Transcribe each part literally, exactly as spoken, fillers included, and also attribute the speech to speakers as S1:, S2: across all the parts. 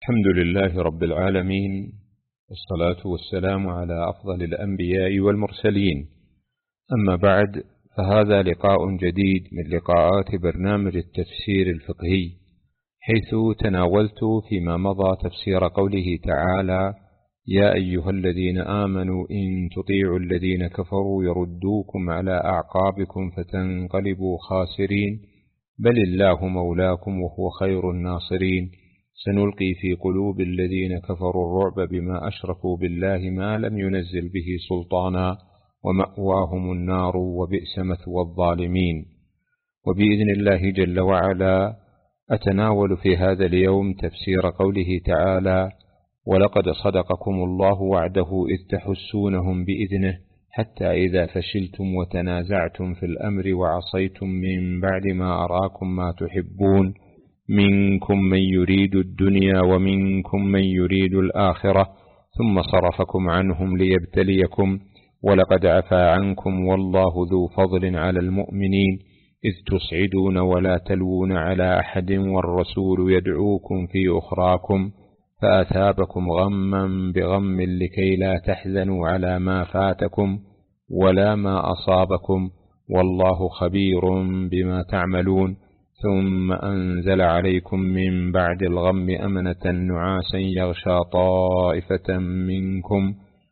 S1: الحمد لله رب العالمين، والصلاة والسلام على أفضل الأنبياء والمرسلين. أما بعد، فهذا لقاء جديد من لقاءات برنامج التفسير الفقهي، حيث تناولت فيما مضى تفسير قوله تعالى: يا أيها الذين آمنوا إن تطيعوا الذين كفروا يردوكم على أعقابكم فتنقلبوا خاسرين، بل الله مولاكم وهو خير الناصرين. سنلقي في قلوب الذين كفروا الرعب بما أشركوا بالله ما لم ينزل به سلطانا، ومأواهم النار وبئس مثوى الظالمين. وبإذن الله جل وعلا أتناول في هذا اليوم تفسير قوله تعالى: ولقد صدقكم الله وعده إذ تحسونهم بإذنه حتى إذا فشلتم وتنازعتم في الأمر وعصيتم من بعد ما أراكم ما تحبون منكم من يريد الدنيا ومنكم من يريد الآخرة ثم صرفكم عنهم ليبتليكم ولقد عفا عنكم والله ذو فضل على المؤمنين إذ تصعدون ولا تلوون على أحد والرسول يدعوكم في أخراكم فأثابكم غما بغم لكي لا تحزنوا على ما فاتكم ولا ما أصابكم والله خبير بما تعملون ثم أنزل عليكم من بعد الغم أمنة نعاسا يغشى طائفة منكم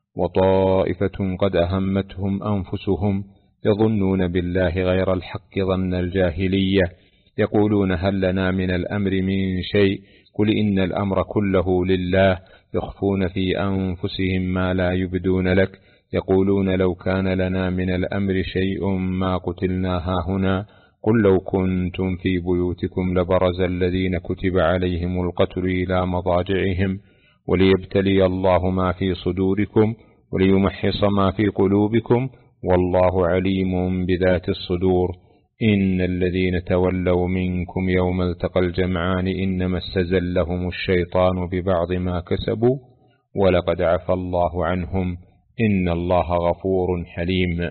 S1: وطائفة قد أهمتهم أنفسهم يظنون بالله غير الحق ظن الجاهلية يقولون هل لنا من الأمر من شيء قل إن الأمر كله لله يخفون في أنفسهم ما لا يبدون لك يقولون لو كان لنا من الأمر شيء ما قتلنا هاهنا قل لو كنتم في بيوتكم لبرز الذين كتب عليهم القتل إلى مضاجعهم وليبتلي الله ما في صدوركم وليمحص ما في قلوبكم والله عليم بذات الصدور. إن الذين تولوا منكم يوم التقى الجمعان إنما استزلهم الشيطان ببعض ما كسبوا ولقد عفى الله عنهم إن الله غفور حليم.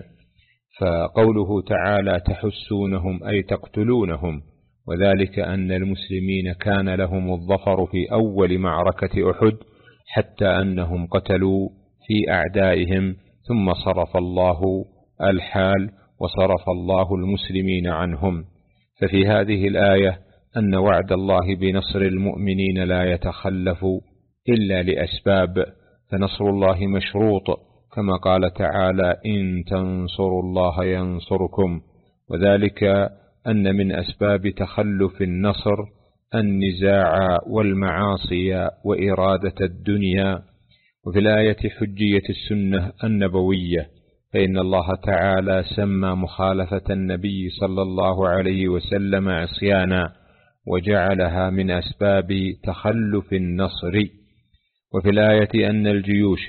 S1: فقوله تعالى تحسونهم أي تقتلونهم، وذلك أن المسلمين كان لهم الظفر في أول معركة أحد حتى أنهم قتلوا في أعدائهم ثم صرف الله الحال وصرف الله المسلمين عنهم. ففي هذه الآية أن وعد الله بنصر المؤمنين لا يتخلف إلا لأسباب، فنصر الله مشروط كما قال تعالى إن تنصروا الله ينصركم، وذلك أن من أسباب تخلف النصر النزاع والمعاصي وإرادة الدنيا. وفي الآية حجية السنة النبوية، فإن الله تعالى سمى مخالفة النبي صلى الله عليه وسلم عصيانا وجعلها من أسباب تخلف النصر. وفي الآية أن الجيوش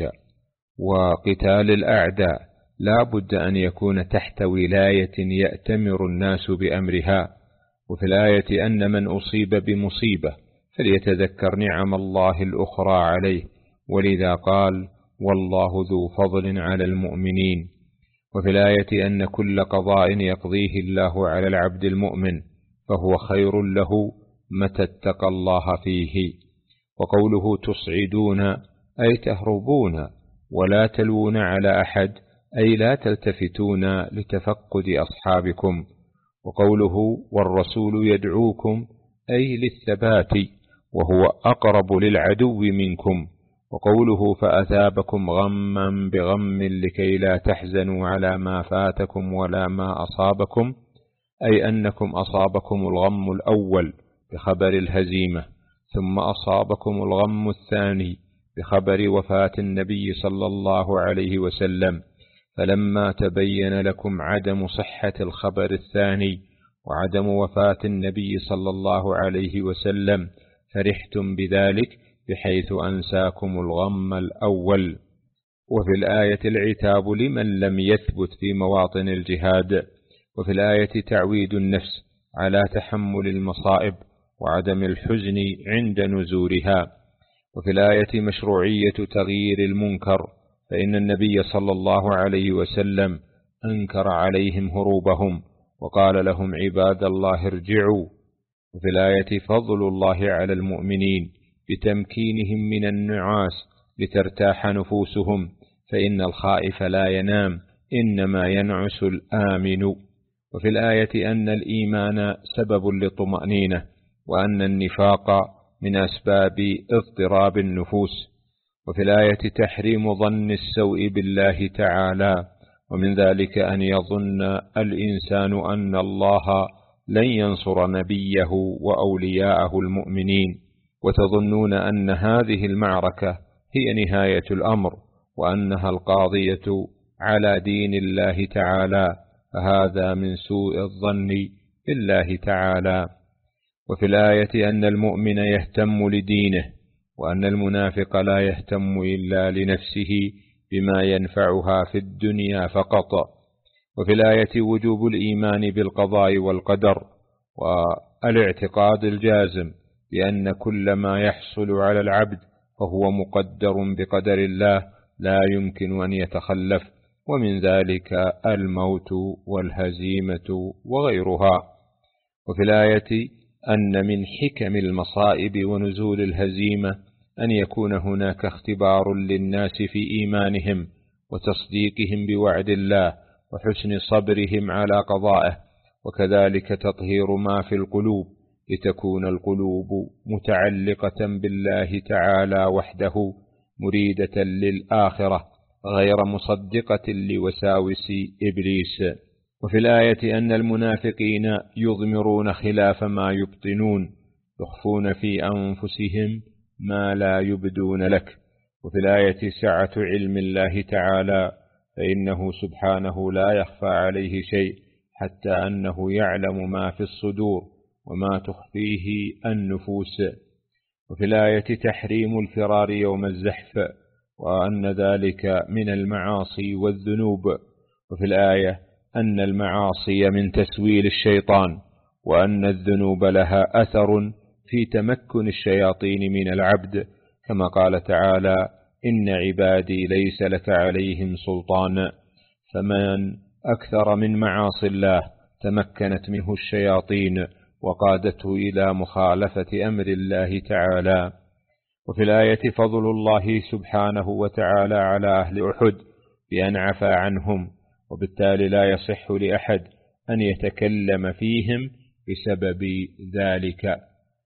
S1: وقتال الأعداء لا بد أن يكون تحت ولاية يأتمر الناس بأمرها. وفي الآية أن من أصيب بمصيبة فليتذكر نعم الله الأخرى عليه، ولذا قال والله ذو فضل على المؤمنين. وفي الآية أن كل قضاء يقضيه الله على العبد المؤمن فهو خير له متى اتقى الله فيه. وقوله تصعدون أي تهربون ولا تلوون على أحد أي لا تلتفتون لتفقد أصحابكم. وقوله والرسول يدعوكم أي للثبات وهو أقرب للعدو منكم. وقوله فأثابكم غما بغم لكي لا تحزنوا على ما فاتكم ولا ما أصابكم أي أنكم أصابكم الغم الأول بخبر الهزيمة ثم أصابكم الغم الثاني بخبر وفاة النبي صلى الله عليه وسلم، فلما تبين لكم عدم صحة الخبر الثاني وعدم وفاة النبي صلى الله عليه وسلم فرحتم بذلك بحيث أنساكم الغم الأول. وفي الآية العتاب لمن لم يثبت في مواطن الجهاد. وفي الآية تعويد النفس على تحمل المصائب وعدم الحزن عند نزولها. وفي الآية مشروعية تغيير المنكر، فإن النبي صلى الله عليه وسلم أنكر عليهم هروبهم وقال لهم عباد الله ارجعوا. وفي الآية فضل الله على المؤمنين بتمكينهم من النعاس لترتاح نفوسهم، فإن الخائف لا ينام، إنما ينعس الآمن. وفي الآية أن الإيمان سبب للطمأنينة، وأن النفاق من أسباب اضطراب النفوس. وفي الآية تحريم ظن السوء بالله تعالى، ومن ذلك أن يظن الإنسان أن الله لن ينصر نبيه وأولياءه المؤمنين، وتظنون أن هذه المعركة هي نهاية الأمر، وأنها القاضية على دين الله تعالى، فهذا من سوء الظن بالله تعالى. وفي الآية أن المؤمن يهتم لدينه، وأن المنافق لا يهتم إلا لنفسه بما ينفعها في الدنيا فقط. وفي الآية وجوب الإيمان بالقضاء والقدر، والاعتقاد الجازم بأن كل ما يحصل على العبد فهو مقدر بقدر الله لا يمكن أن يتخلف، ومن ذلك الموت والهزيمة وغيرها. وفي الآية أن من حكم المصائب ونزول الهزيمة أن يكون هناك اختبار للناس في إيمانهم وتصديقهم بوعد الله وحسن صبرهم على قضائه، وكذلك تطهير ما في القلوب لتكون القلوب متعلقة بالله تعالى وحده مريدة للآخرة غير مصدقة لوساوس إبليس. وفي الآية أن المنافقين يضمرون خلاف ما يبطنون، يخفون في أنفسهم ما لا يبدون لك. وفي الآية سعة علم الله تعالى، فإنه سبحانه لا يخفى عليه شيء، حتى أنه يعلم ما في الصدور وما تخفيه النفوس. وفي الآية تحريم الفرار يوم الزحف، وأن ذلك من المعاصي والذنوب. وفي الآية أن المعاصي من تسويل الشيطان، وأن الذنوب لها أثر في تمكن الشياطين من العبد، كما قال تعالى: إن عبادي ليس لك عليهم سلطان. فمن أكثر من معاصي الله تمكنت منه الشياطين وقادته إلى مخالفة أمر الله تعالى. وفي الآية فضل الله سبحانه وتعالى على أهل أحد بأن عفى عنهم، وبالتالي لا يصح لأحد أن يتكلم فيهم بسبب ذلك.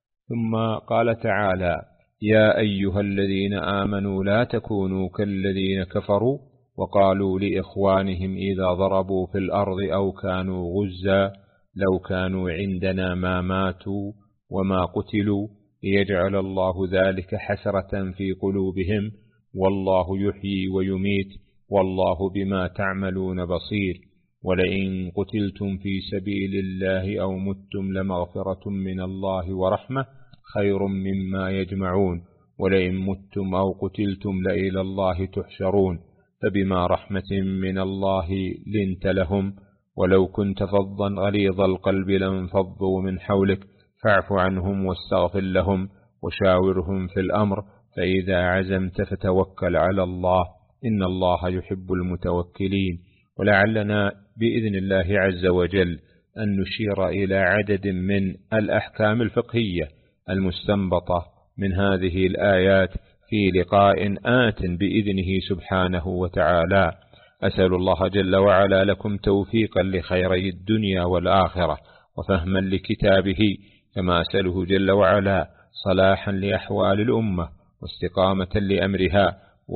S1: ثم قال تعالى: يا أيها الذين آمنوا لا تكونوا كالذين كفروا وقالوا لإخوانهم إذا ضربوا في الأرض أو كانوا غزا لو كانوا عندنا ما ماتوا وما قتلوا ليجعل الله ذلك حسرة في قلوبهم، والله يحيي ويميت والله بما تعملون بصير. ولئن قتلتم في سبيل الله أو متم لمغفرة من الله ورحمة خير مما يجمعون، ولئن متم أو قتلتم لإلى الله تحشرون، فبما رحمة من الله لنت لهم، ولو كنت فظا غليظ القلب لانفضوا من حولك فاعف عنهم واستغفر لهم وشاورهم في الأمر، فإذا عزمت فتوكل على الله إن الله يحب المتوكلين. ولعلنا بإذن الله عز وجل أن نشير إلى عدد من الأحكام الفقهية المستنبطة من هذه الآيات في لقاء آت بإذنه سبحانه وتعالى. أسأل الله جل وعلا لكم توفيقا لخيري الدنيا والآخرة وفهما لكتابه، كما أسأله جل وعلا صلاحا لأحوال الأمة واستقامة لأمرها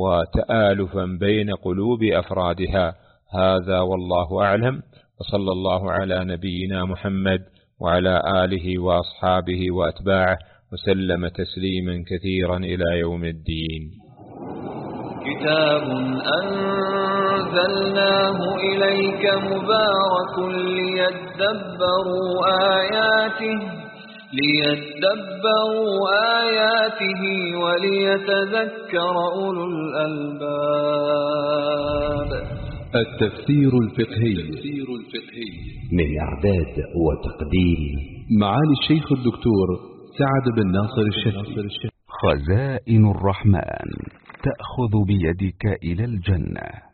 S1: وتآلفا بين قلوب أفرادها. هذا والله أعلم، وصلى الله على نبينا محمد وعلى آله وأصحابه وأتباعه وسلم تسليما كثيرا إلى يوم الدين.
S2: كتاب أنزلناه إليك مبارك ليدبروا آياته ليدبروا آياته وليتذكر أولو الألباب.
S3: التفسير الفقهي
S4: من إعداد وتقديم
S3: معالي الشيخ الدكتور سعد بن ناصر الشهري.
S4: خزائن الرحمن تأخذ بيدك إلى الجنة.